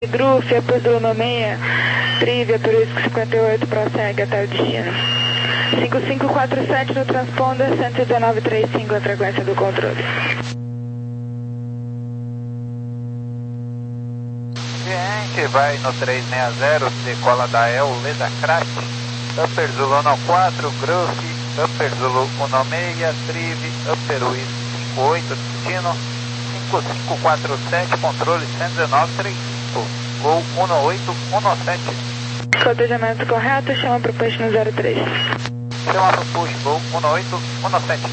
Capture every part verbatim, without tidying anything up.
Gruf, Apple Nomeia, Trivia, por isso que cinquenta e oito prossegue até o destino. cinco cinco quatro sete no transponder, cento e dezenove trinta e cinco a frequência do controle. Cliente vai no trezentos e sessenta, decola da El Leda Crash, Upper Zulu quatro, Gruf, Upper Zulu Nomeia, Triv, Upper Wizz cinquenta e oito, destino cinco cinco quatro sete, controle cento e dezenove trinta e cinco, Gol um oito um sete. Cotejamento correto, chama para o push no zero três. Chama para o push, Gol um oito um sete.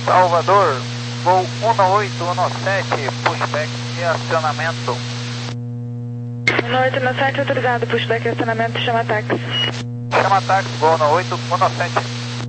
Salvador, voo um oito um sete, pushback e acionamento. um oito um sete, autorizado, pushback e acionamento, chama táxi. Chama táxi, voo um oito um sete.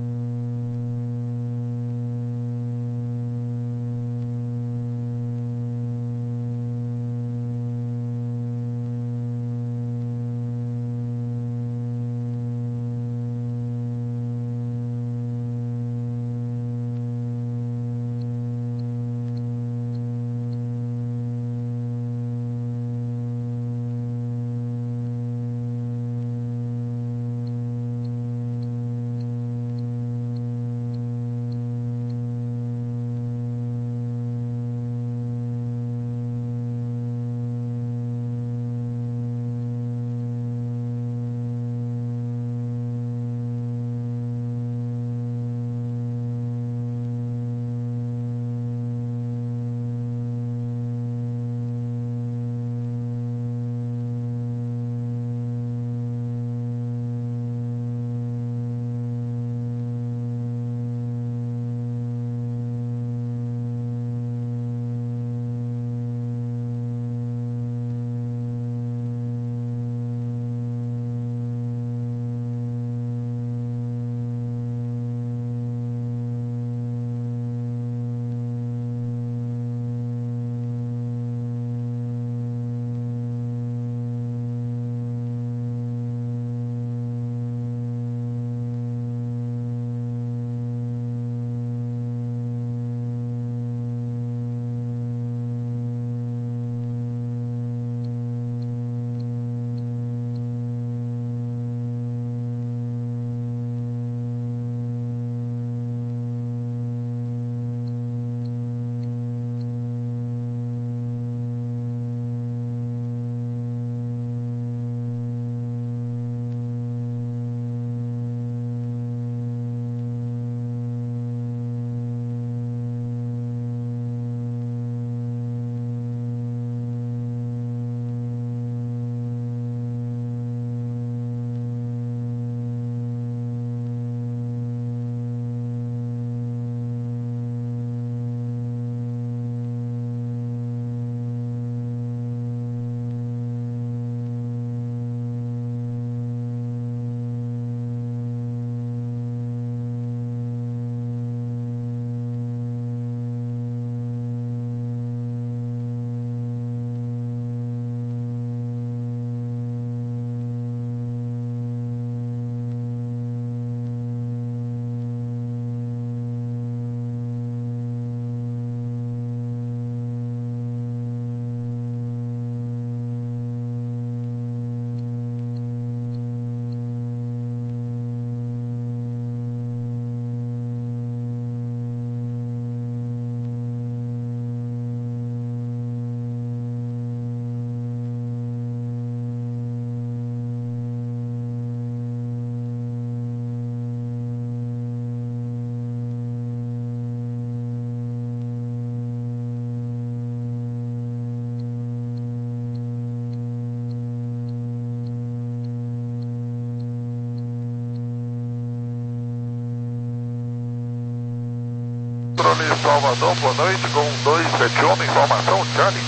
Controle Salvador, boa noite, com dois sete um, informação, Charlie.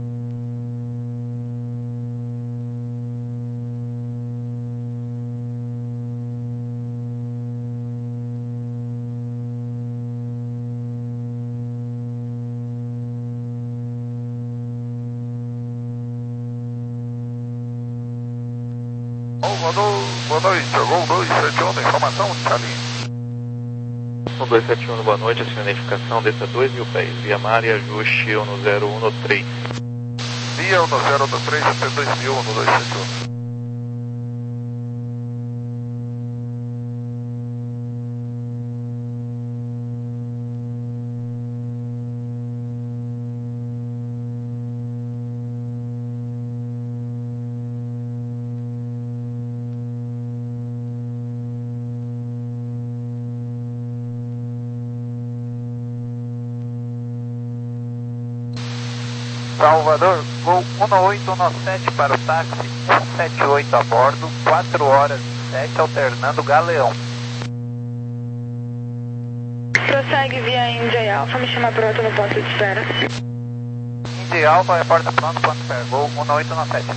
Salvador, boa noite, com dois sete um, informação, Charlie. dois sete um, boa noite, a identificação, desça dois mil pés, via mar e ajuste um zero um três. Via um zero um três até dois mil, um dois sete um. Salvador, voo um oito um sete para o táxi, um sete oito a bordo, quatro horas e sete, alternando Galeão. prossegue via India Alpha, me chama pronto no ponto de espera. India Alpha, reporta pronto, ponto de espera, Gol um oito nove sete.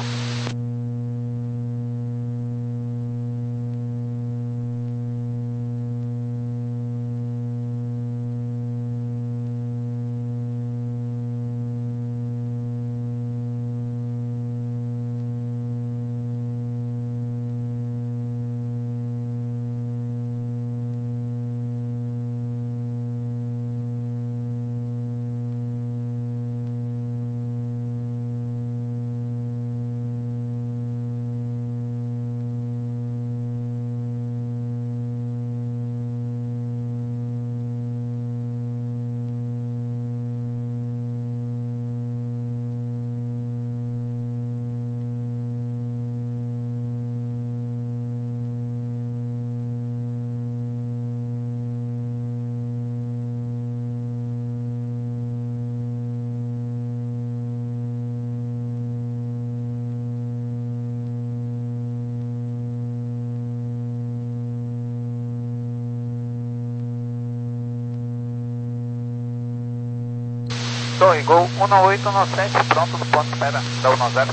Torre, Gol um oito nove sete, pronto no ponto de espera da um zero.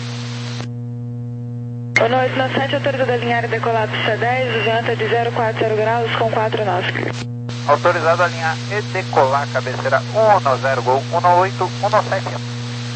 um oito nove sete, autorizado a alinhar e decolar do C dez, venta de zero quatro zero graus com quatro nove. Autorizado a alinhar e decolar, cabeceira um zero, Gol um oito nove sete.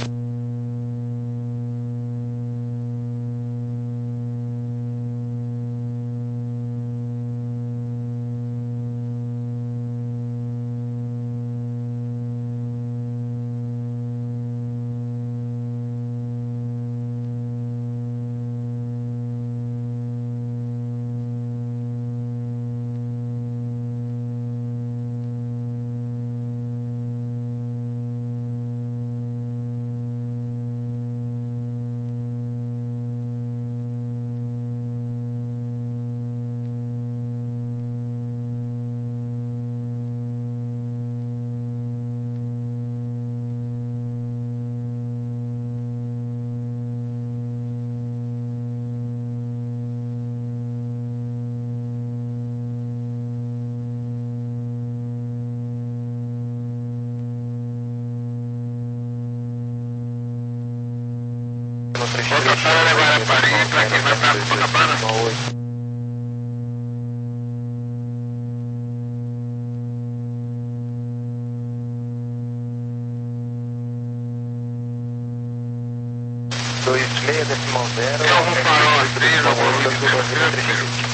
dois seis decimal zero. Tem algum farol três, algum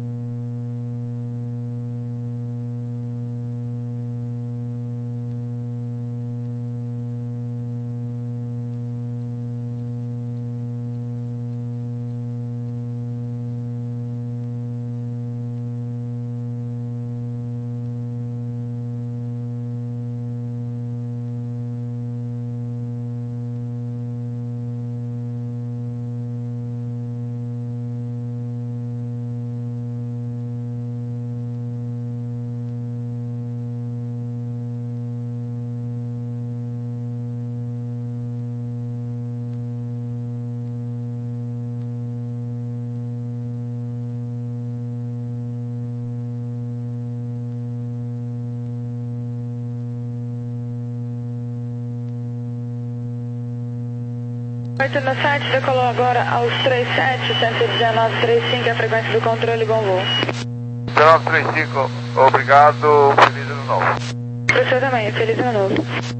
oito nove sete, decolou agora aos trinta e sete, cento e dezenove, trinta e cinco, a frequência do controle, bom voo. dezenove trinta e cinco, obrigado, feliz ano novo. Para o senhor também, feliz ano novo.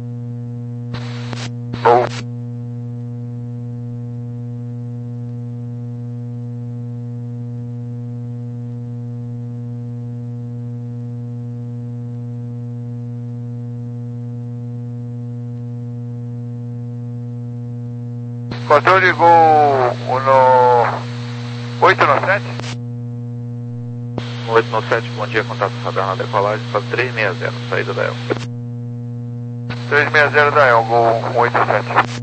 Bom. Controle Gol oito nove sete? oito nove sete, bom dia, contato radar na decolagem para três seis zero, saída da E L. três seis zero da E L, Gol oito sete.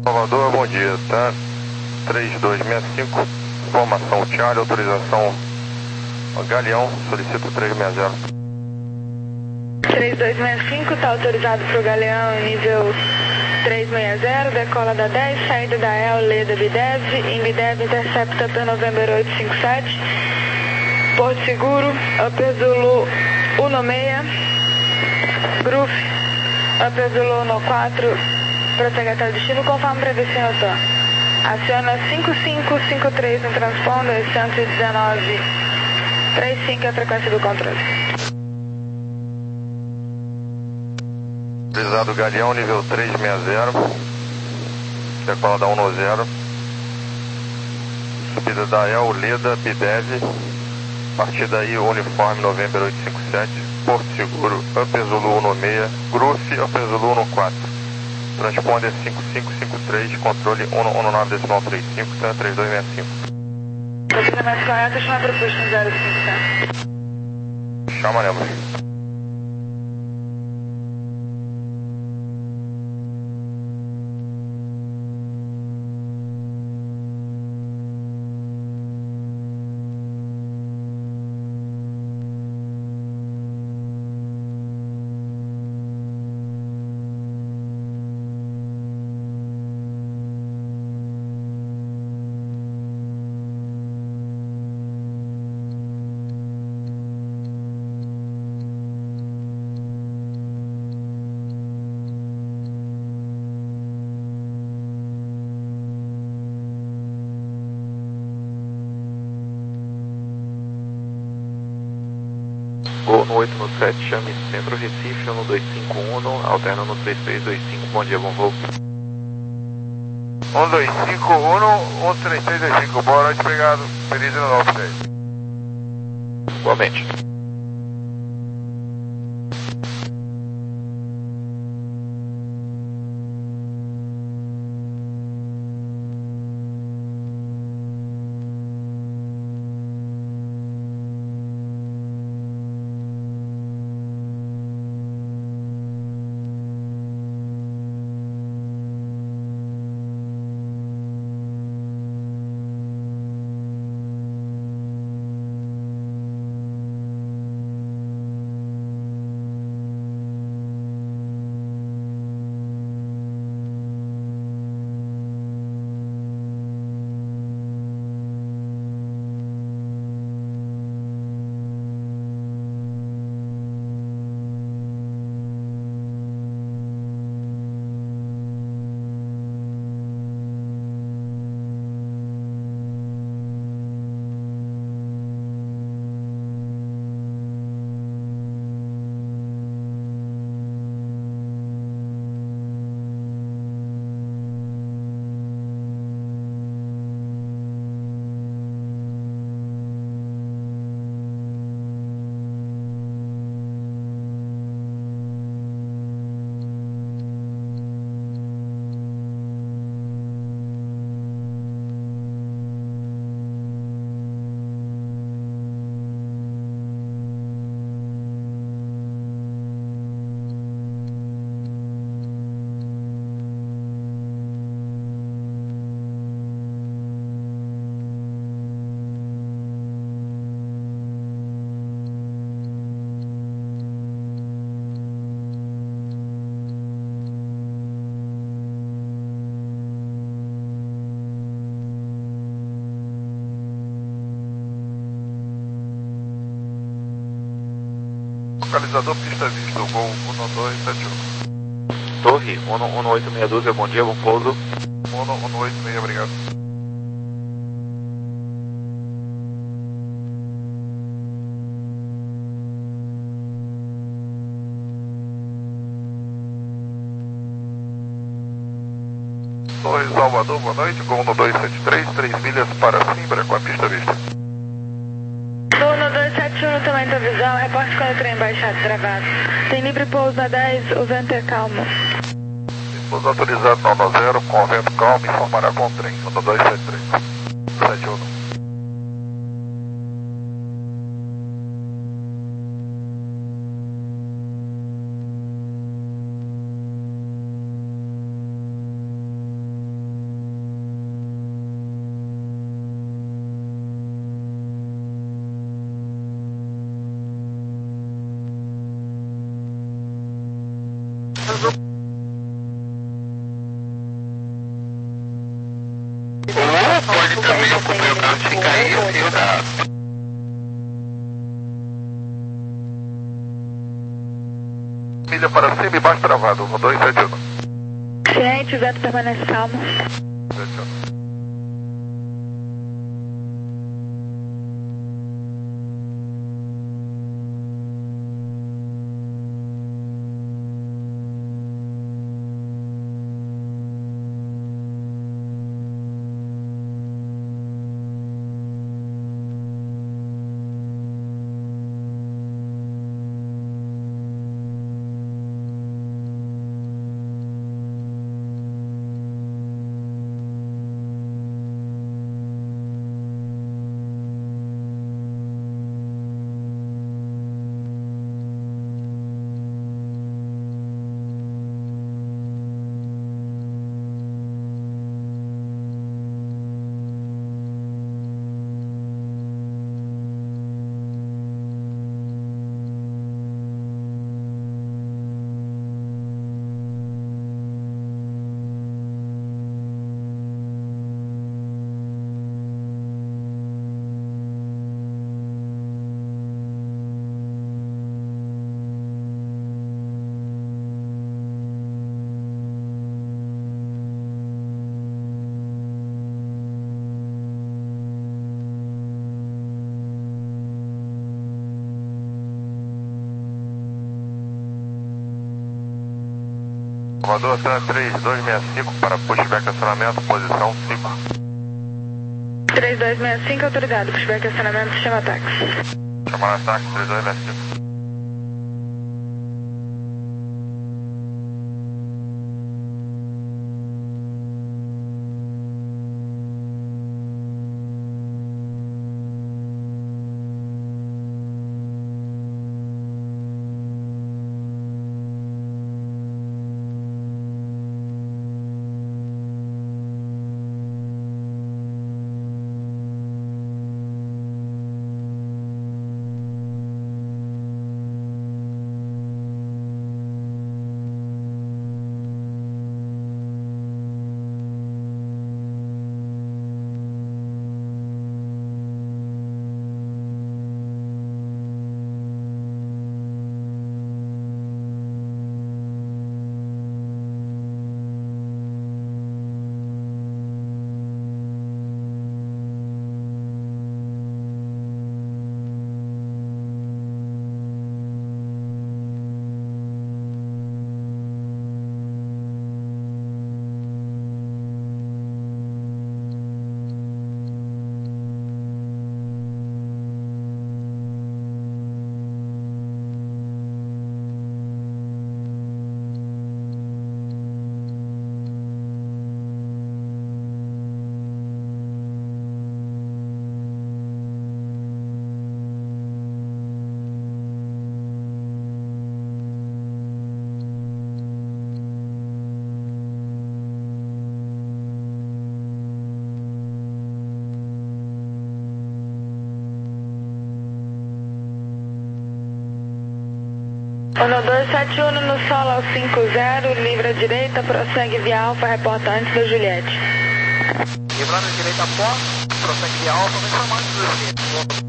Salvador, bom dia, tá? três dois seis cinco, informação Charlie, autorização Galeão, solicito três seis zero. três dois seis cinco, está autorizado para o Galeão, nível três seis zero, decola da dez, saída da E L, Leda Bidev, em Bidev, intercepta para November oito cinco sete, Porto Seguro, Upper Zulu um seis, Groove, Upper Zulu um quatro, prossegue até o destino, conforme previsto em autor. Aciona cinco cinco cinco três no transponder, cento e dezenove, trinta e cinco é a frequência do controle. Autorizado Galeão, nível três seis zero, decola da um zero, subida da E L, Leda, Bidev, partida aí, uniforme November oito cinco sete, Porto Seguro, Upper Zulu um seis, Groove, Upper Zulu um quatro. Transponder cinco cinco cinco três, controle um nove decimal trinta e cinco, tá? três dois seis cinco. Posicionamento correto, chama para o posto no zero cinco sete. Chamaremos. Gol no oito no sete, chame Centro Recife, um dois cinco um, alterna no três três dois cinco, bom dia, bom voo. um dois cinco um, um três três dois cinco, boa noite, obrigado, feliz ano novo pra vocês. Igualmente. Localizador pista vista, o Gol um dois sete um. Torre, um oito seis dois, bom dia, bom pouso. um oito seis, obrigado. Torre Salvador, boa noite, Gol um dois sete três, três milhas para Simbra com a pista vista. Gol dois sete um, também da visão, reporte quando o trem baixado travado. Tem livre pouso na dez, o vento é calmo. Pouso autorizado no zero, com vento calmo, informará com o trem, um dois sete três, sete um. aviso. Ou pode também ocupar o carro ficar aí, fio da... Milha para cima e baixo travado, um dois sete um. Ciente, o vento permanece calmo. sete um. Salvador, três dois seis cinco para pushback acionamento, posição cinco. três dois seis cinco, autorizado, pushback acionamento, chama táxi. Chamar ataque, três dois seis cinco. um dois sete um no solo ao cinco zero, livre à direita, prossegue via Alfa, reporta antes da Juliette. Livrando à direita após, prossegue via Alfa, vem chamando da Juliette.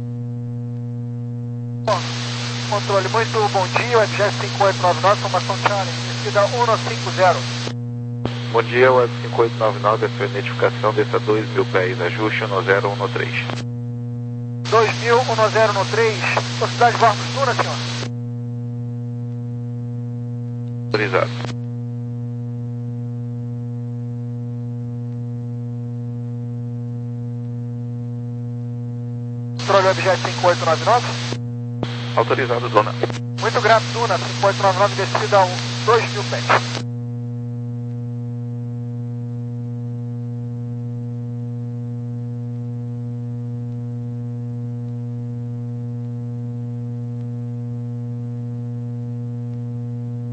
Controle, muito bom dia, o F J cinco oito nove nove, formação Charlie, descida um cinco zero. Bom dia, Web cinco oito nove nove, a sua identificação, desça dois mil pés, ajuste um zero um três. dois mil, um zero um três, velocidade Vargas Duna, senhor. Autorizado. Controle F J cinco oito nove nove. Autorizado, dona. Muito grato, Duna, cinco oito nove nove, descida um, dois mil pés.